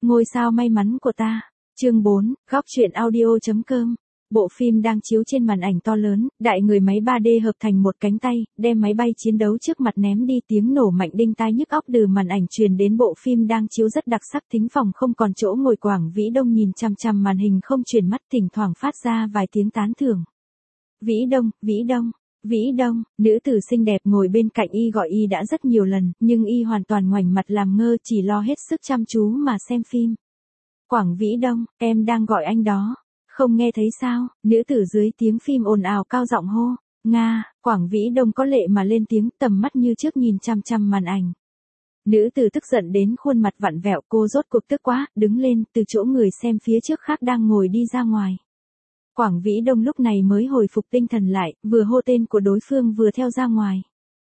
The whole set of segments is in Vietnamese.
Ngôi sao may mắn của ta. Chương 4, góc truyện audio.com. Bộ phim đang chiếu trên màn ảnh to lớn, đại người máy 3D hợp thành một cánh tay, đem máy bay chiến đấu trước mặt ném đi, tiếng nổ mạnh đinh tai nhức óc từ màn ảnh truyền đến. Bộ phim đang chiếu rất đặc sắc, thính phòng không còn chỗ ngồi. Quảng Vĩ Đông nhìn chằm chằm màn hình không chuyển mắt, thỉnh thoảng phát ra vài tiếng tán thưởng. Vĩ Đông, Vĩ Đông. Vĩ Đông, nữ tử xinh đẹp ngồi bên cạnh y gọi y đã rất nhiều lần, nhưng y hoàn toàn ngoảnh mặt làm ngơ, chỉ lo hết sức chăm chú mà xem phim. Quảng Vĩ Đông, em đang gọi anh đó. Không nghe thấy sao? Nữ tử dưới tiếng phim ồn ào cao giọng hô. Nga. Quảng Vĩ Đông có lệ mà lên tiếng, tầm mắt như trước nhìn chằm chằm màn ảnh. Nữ tử tức giận đến khuôn mặt vặn vẹo, cô rốt cuộc tức quá, đứng lên, từ chỗ người xem phía trước khác đang ngồi đi ra ngoài. Quảng Vĩ Đông lúc này mới hồi phục tinh thần lại, vừa hô tên của đối phương vừa theo ra ngoài.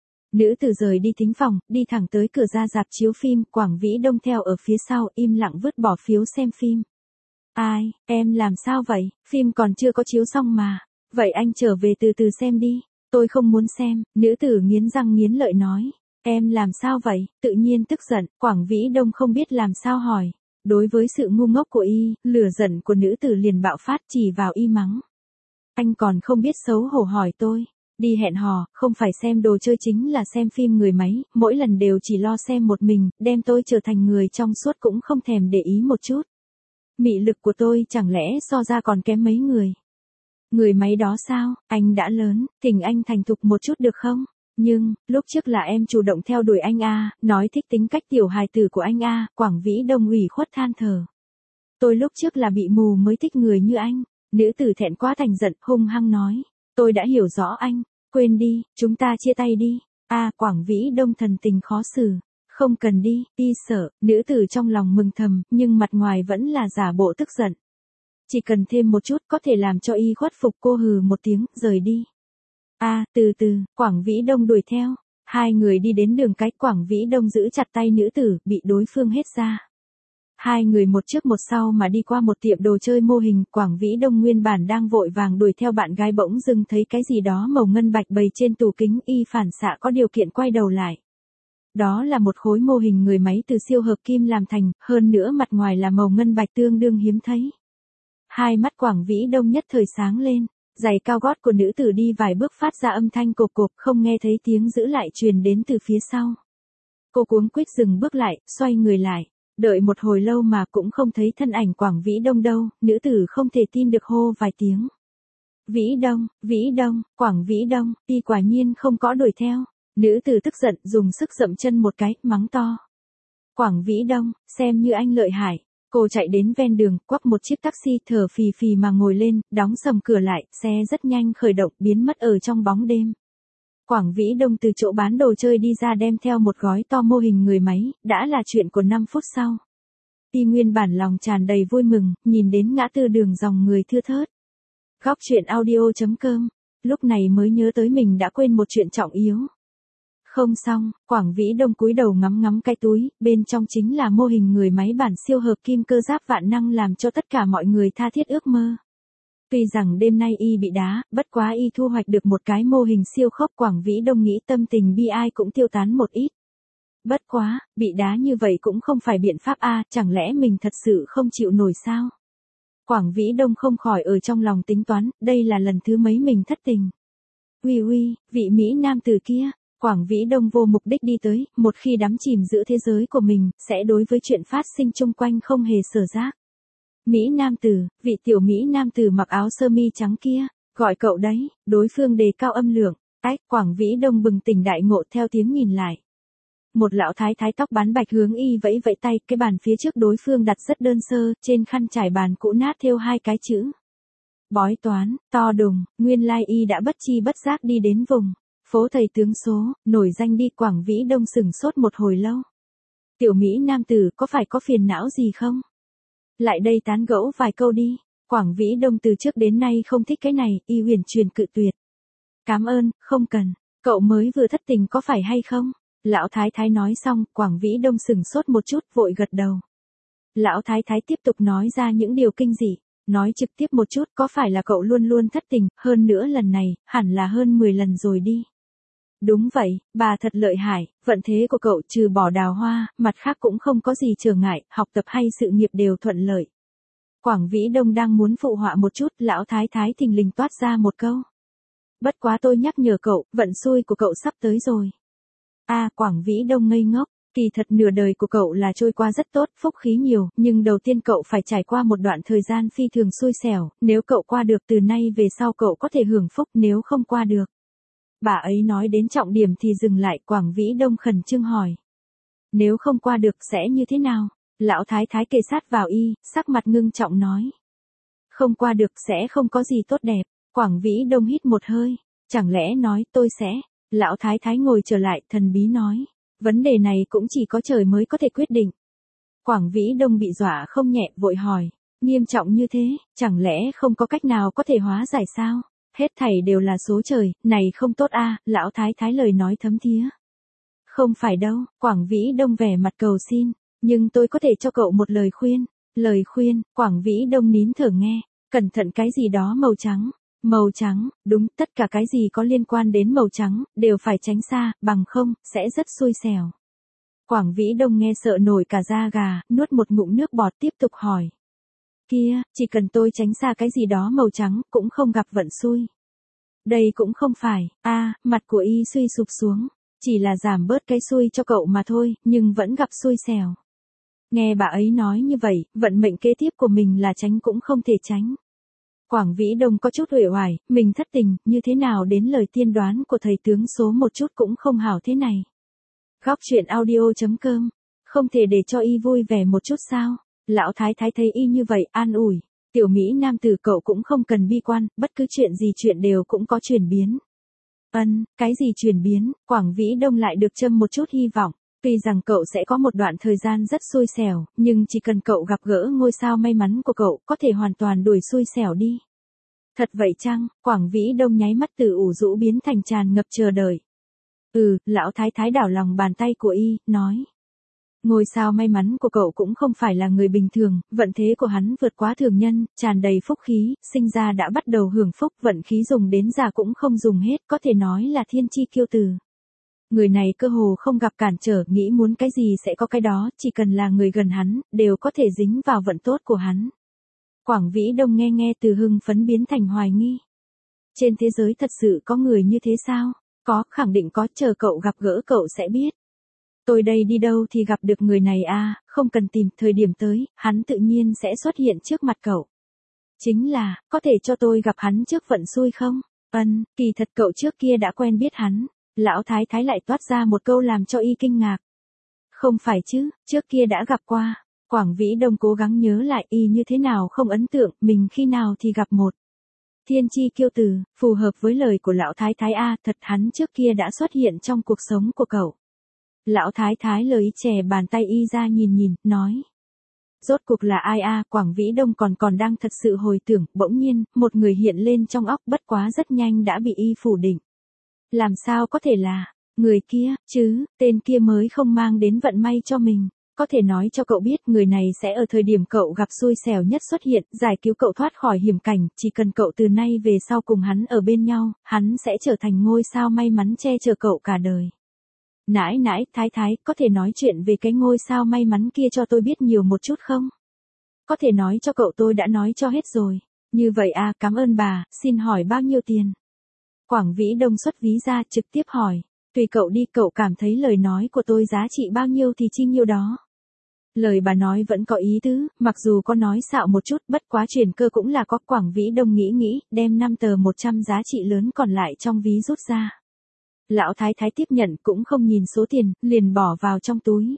Nữ tử rời đi thính phòng, đi thẳng tới cửa ra rạp chiếu phim. Quảng Vĩ Đông theo ở phía sau, im lặng vứt bỏ phiếu xem phim. Ai, em làm sao vậy? Phim còn chưa có chiếu xong mà. Vậy anh trở về từ từ xem đi. Tôi không muốn xem. Nữ tử nghiến răng nghiến lợi nói. Em làm sao vậy? Tự nhiên tức giận. Quảng Vĩ Đông không biết làm sao hỏi. Đối với sự ngu ngốc của y, lửa giận của nữ tử liền bạo phát, chỉ vào y mắng. Anh còn không biết xấu hổ hỏi tôi. Đi hẹn hò, không phải xem đồ chơi chính là xem phim người máy, mỗi lần đều chỉ lo xem một mình, đem tôi trở thành người trong suốt cũng không thèm để ý một chút. Mị lực của tôi chẳng lẽ so ra còn kém mấy người. Người máy đó sao, anh đã lớn, thỉnh anh thành thục một chút được không? Nhưng, lúc trước là em chủ động theo đuổi anh a, nói thích tính cách tiểu hài tử của anh a. Quảng Vĩ Đông ủy khuất than thở. Tôi lúc trước là bị mù mới thích người như anh. Nữ tử thẹn quá thành giận, hung hăng nói. Tôi đã hiểu rõ anh, quên đi, chúng ta chia tay đi. Quảng Vĩ Đông thần tình khó xử. Không cần đi, y sợ. Nữ tử trong lòng mừng thầm, nhưng mặt ngoài vẫn là giả bộ tức giận. Chỉ cần thêm một chút có thể làm cho y khuất phục. Cô hừ một tiếng, rời đi. Từ từ, Quảng Vĩ Đông đuổi theo. Hai người đi đến đường cái, Quảng Vĩ Đông giữ chặt tay nữ tử, bị đối phương hét ra. Hai người một trước một sau mà đi qua một tiệm đồ chơi mô hình. Quảng Vĩ Đông nguyên bản đang vội vàng đuổi theo bạn gái, bỗng dưng thấy cái gì đó màu ngân bạch bày trên tủ kính, y phản xạ có điều kiện quay đầu lại. Đó là một khối mô hình người máy từ siêu hợp kim làm thành, hơn nữa mặt ngoài là màu ngân bạch tương đương hiếm thấy. Hai mắt Quảng Vĩ Đông nhất thời sáng lên, giày cao gót của nữ tử đi vài bước phát ra âm thanh cộp cộp, không nghe thấy tiếng giữ lại truyền đến từ phía sau. Cô cuống quýt dừng bước lại, xoay người lại, đợi một hồi lâu mà cũng không thấy thân ảnh Quảng Vĩ Đông đâu. Nữ tử không thể tin được hô vài tiếng. Vĩ Đông, Quảng Vĩ Đông, y quả nhiên không có đuổi theo. Nữ tử tức giận dùng sức dậm chân một cái, mắng to. Quảng Vĩ Đông, xem như anh lợi hại. Cô chạy đến ven đường, quắp một chiếc taxi, thở phì phì mà ngồi lên, đóng sầm cửa lại, xe rất nhanh khởi động, biến mất ở trong bóng đêm. Quảng Vĩ Đông từ chỗ bán đồ chơi đi ra, đem theo một gói to mô hình người máy, đã là chuyện của 5 phút sau. Y nguyên bản lòng tràn đầy vui mừng, nhìn đến ngã tư đường dòng người thưa thớt. Góc truyện audio.com, lúc này mới nhớ tới mình đã quên một chuyện trọng yếu. Không xong, Quảng Vĩ Đông cúi đầu ngắm ngắm cái túi, bên trong chính là mô hình người máy bản siêu hợp kim cơ giáp vạn năng, làm cho tất cả mọi người tha thiết ước mơ. Tuy rằng đêm nay y bị đá, bất quá y thu hoạch được một cái mô hình siêu khốc. Quảng Vĩ Đông nghĩ tâm tình bi ai cũng tiêu tán một ít. Bất quá, bị đá như vậy cũng không phải biện pháp chẳng lẽ mình thật sự không chịu nổi sao? Quảng Vĩ Đông không khỏi ở trong lòng tính toán, đây là lần thứ mấy mình thất tình. Uy, vị Mỹ nam tử kia. Quảng Vĩ Đông vô mục đích đi tới, một khi đắm chìm giữa thế giới của mình, sẽ đối với chuyện phát sinh chung quanh không hề sở giác. Mỹ nam tử, vị tiểu Mỹ nam tử mặc áo sơ mi trắng kia, gọi cậu đấy. Đối phương đề cao âm lượng. Quảng Vĩ Đông bừng tỉnh đại ngộ, theo tiếng nhìn lại. Một lão thái thái tóc bán bạch hướng y vẫy vẫy tay, cái bàn phía trước đối phương đặt rất đơn sơ, trên khăn trải bàn cũ nát thêu hai cái chữ. Bói toán, to đùng. Nguyên lai y đã bất chi bất giác đi đến vùng phố thầy tướng số, nổi danh đi. Quảng Vĩ Đông sửng sốt một hồi lâu. Tiểu Mỹ nam tử, có phải có phiền não gì không? Lại đây tán gẫu vài câu đi. Quảng Vĩ Đông từ trước đến nay không thích cái này, y huyền truyền cự tuyệt. Cảm ơn, không cần, cậu mới vừa thất tình có phải hay không? Lão thái thái nói xong, Quảng Vĩ Đông sửng sốt một chút, vội gật đầu. Lão thái thái tiếp tục nói ra những điều kinh dị. Nói trực tiếp một chút, có phải là cậu luôn luôn thất tình, hơn nữa lần này, hẳn là hơn 10 lần rồi đi. Đúng vậy, bà thật lợi hại, vận thế của cậu trừ bỏ đào hoa, mặt khác cũng không có gì trở ngại, học tập hay sự nghiệp đều thuận lợi. Quảng Vĩ Đông đang muốn phụ họa một chút, lão thái thái thình lình toát ra một câu. Bất quá tôi nhắc nhở cậu, vận xui của cậu sắp tới rồi. Quảng Vĩ Đông ngây ngốc, kỳ thật nửa đời của cậu là trôi qua rất tốt, phúc khí nhiều, nhưng đầu tiên cậu phải trải qua một đoạn thời gian phi thường xui xẻo, nếu cậu qua được từ nay về sau cậu có thể hưởng phúc, nếu không qua được. Bà ấy nói đến trọng điểm thì dừng lại, Quảng Vĩ Đông khẩn trương hỏi. Nếu không qua được sẽ như thế nào? Lão thái thái kề sát vào y, sắc mặt ngưng trọng nói. Không qua được sẽ không có gì tốt đẹp. Quảng Vĩ Đông hít một hơi. Chẳng lẽ nói tôi sẽ. Lão thái thái ngồi trở lại, thần bí nói. Vấn đề này cũng chỉ có trời mới có thể quyết định. Quảng Vĩ Đông bị dọa không nhẹ, vội hỏi. Nghiêm trọng như thế, chẳng lẽ không có cách nào có thể hóa giải sao? Hết thảy đều là số trời, này không tốt lão thái thái lời nói thấm thía. Không phải đâu, Quảng Vĩ Đông vẻ mặt cầu xin. Nhưng tôi có thể cho cậu một lời khuyên. Lời khuyên, Quảng Vĩ Đông nín thở nghe. Cẩn thận cái gì đó màu trắng. Màu trắng, đúng, tất cả cái gì có liên quan đến màu trắng, đều phải tránh xa, bằng không, sẽ rất xui xẻo. Quảng Vĩ Đông nghe sợ nổi cả da gà, nuốt một ngụm nước bọt tiếp tục hỏi. Kia, chỉ cần tôi tránh xa cái gì đó màu trắng, cũng không gặp vận xui. Đây cũng không phải, mặt của y suy sụp xuống. Chỉ là giảm bớt cái xui cho cậu mà thôi, nhưng vẫn gặp xui xẻo. Nghe bà ấy nói như vậy, vận mệnh kế tiếp của mình là tránh cũng không thể tránh. Quảng Vĩ Đông có chút uể oải, mình thất tình, như thế nào đến lời tiên đoán của thầy tướng số một chút cũng không hảo thế này. Góc truyện audio.com, không thể để cho y vui vẻ một chút sao? Lão thái thái thấy y như vậy, an ủi. Tiểu Mỹ nam tử cậu cũng không cần bi quan, bất cứ chuyện đều cũng có chuyển biến. Cái gì chuyển biến? Quảng Vĩ Đông lại được châm một chút hy vọng. Tuy rằng cậu sẽ có một đoạn thời gian rất xui xẻo, nhưng chỉ cần cậu gặp gỡ ngôi sao may mắn của cậu, có thể hoàn toàn đuổi xui xẻo đi. Thật vậy chăng? Quảng Vĩ Đông nháy mắt từ ủ rũ biến thành tràn ngập chờ đợi. Lão thái thái đảo lòng bàn tay của y, nói. Ngôi sao may mắn của cậu cũng không phải là người bình thường, vận thế của hắn vượt quá thường nhân, tràn đầy phúc khí, sinh ra đã bắt đầu hưởng phúc, vận khí dùng đến già cũng không dùng hết, có thể nói là thiên chi kiêu từ. Người này cơ hồ không gặp cản trở, nghĩ muốn cái gì sẽ có cái đó, chỉ cần là người gần hắn, đều có thể dính vào vận tốt của hắn. Quảng Vĩ Đông nghe từ hưng phấn biến thành hoài nghi. Trên thế giới thật sự có người như thế sao? Có, khẳng định có, chờ cậu gặp gỡ cậu sẽ biết. Tôi đây đi đâu thì gặp được người này không cần tìm, thời điểm tới, hắn tự nhiên sẽ xuất hiện trước mặt cậu. Chính là, có thể cho tôi gặp hắn trước vận xui không? Kỳ thật cậu trước kia đã quen biết hắn. Lão thái thái lại toát ra một câu làm cho y kinh ngạc. Không phải chứ, trước kia đã gặp qua. Quảng Vĩ Đông cố gắng nhớ lại y như thế nào không ấn tượng, mình khi nào thì gặp một. Thiên chi kiêu từ, phù hợp với lời của lão thái thái thật hắn trước kia đã xuất hiện trong cuộc sống của cậu. Lão thái thái lời chè bàn tay y ra nhìn, nói. Rốt cuộc là ai Quảng Vĩ Đông còn đang thật sự hồi tưởng, bỗng nhiên, một người hiện lên trong óc, bất quá rất nhanh đã bị y phủ định. Làm sao có thể là, người kia, chứ, tên kia mới không mang đến vận may cho mình. Có thể nói cho cậu biết người này sẽ ở thời điểm cậu gặp xui xẻo nhất xuất hiện, giải cứu cậu thoát khỏi hiểm cảnh, chỉ cần cậu từ nay về sau cùng hắn ở bên nhau, hắn sẽ trở thành ngôi sao may mắn che chở cậu cả đời. Nãi, thái thái, có thể nói chuyện về cái ngôi sao may mắn kia cho tôi biết nhiều một chút không? Có thể nói cho cậu, tôi đã nói cho hết rồi. Như vậy cảm ơn bà, xin hỏi bao nhiêu tiền? Quảng Vĩ Đông xuất ví ra, trực tiếp hỏi. Tùy cậu đi, cậu cảm thấy lời nói của tôi giá trị bao nhiêu thì chi nhiêu đó. Lời bà nói vẫn có ý tứ, mặc dù có nói xạo một chút, bất quá chuyển cơ cũng là có. Quảng Vĩ Đông nghĩ, đem 5 tờ 100 giá trị lớn còn lại trong ví rút ra. Lão thái thái tiếp nhận cũng không nhìn số tiền, liền bỏ vào trong túi.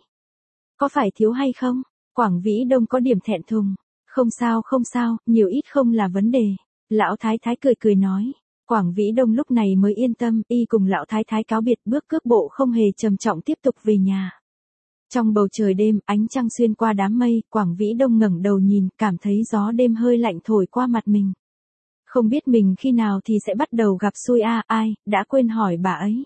Có phải thiếu hay không? Quảng Vĩ Đông có điểm thẹn thùng. Không sao, nhiều ít không là vấn đề. Lão thái thái cười nói. Quảng Vĩ Đông lúc này mới yên tâm, y cùng lão thái thái cáo biệt, bước cước bộ không hề trầm trọng tiếp tục về nhà. Trong bầu trời đêm, ánh trăng xuyên qua đám mây, Quảng Vĩ Đông ngẩng đầu nhìn, cảm thấy gió đêm hơi lạnh thổi qua mặt mình. Không biết mình khi nào thì sẽ bắt đầu gặp xui ai, đã quên hỏi bà ấy.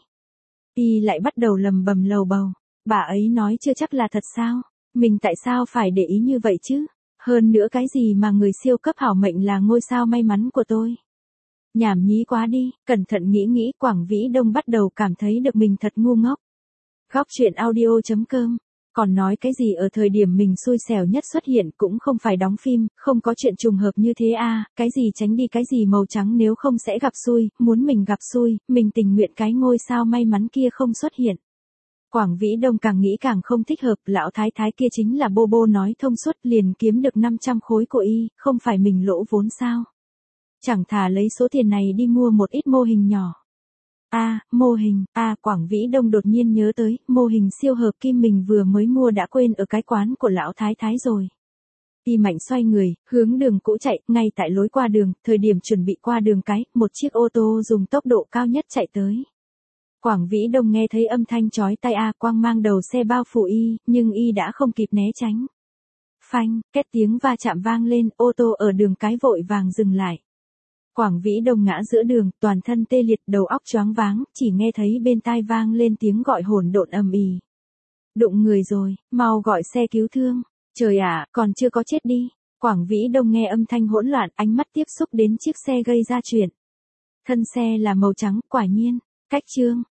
Y lại bắt đầu lầm bầm lầu bầu. Bà ấy nói chưa chắc là thật sao? Mình tại sao phải để ý như vậy chứ? Hơn nữa cái gì mà người siêu cấp hảo mệnh là ngôi sao may mắn của tôi? Nhảm nhí quá đi, cẩn thận nghĩ nghĩ Quảng Vĩ Đông bắt đầu cảm thấy được mình thật ngu ngốc. Góc chuyện audio.com còn nói cái gì ở thời điểm mình xui xẻo nhất xuất hiện cũng không phải đóng phim, không có chuyện trùng hợp như thế à, cái gì tránh đi cái gì màu trắng nếu không sẽ gặp xui, muốn mình gặp xui, mình tình nguyện cái ngôi sao may mắn kia không xuất hiện. Quảng Vĩ Đông càng nghĩ càng không thích hợp, lão thái thái kia chính là bô bô nói thông suốt liền kiếm được 500 khối của y, không phải mình lỗ vốn sao. Chẳng thà lấy số tiền này đi mua một ít mô hình nhỏ. Mô hình, Quảng Vĩ Đông đột nhiên nhớ tới, mô hình siêu hợp kim mình vừa mới mua đã quên ở cái quán của lão thái thái rồi. Y mạnh xoay người, hướng đường cũ chạy, ngay tại lối qua đường, thời điểm chuẩn bị qua đường cái, một chiếc ô tô dùng tốc độ cao nhất chạy tới. Quảng Vĩ Đông nghe thấy âm thanh chói tai quang mang đầu xe bao phủ y, nhưng y đã không kịp né tránh. Phanh, két tiếng va chạm vang lên, ô tô ở đường cái vội vàng dừng lại. Quảng Vĩ Đông ngã giữa đường, toàn thân tê liệt, đầu óc choáng váng, chỉ nghe thấy bên tai vang lên tiếng gọi hỗn độn ầm ĩ. Đụng người rồi, mau gọi xe cứu thương. Trời ạ, còn chưa có chết đi. Quảng Vĩ Đông nghe âm thanh hỗn loạn, ánh mắt tiếp xúc đến chiếc xe gây ra chuyện. Thân xe là màu trắng, quả nhiên. Cách chương.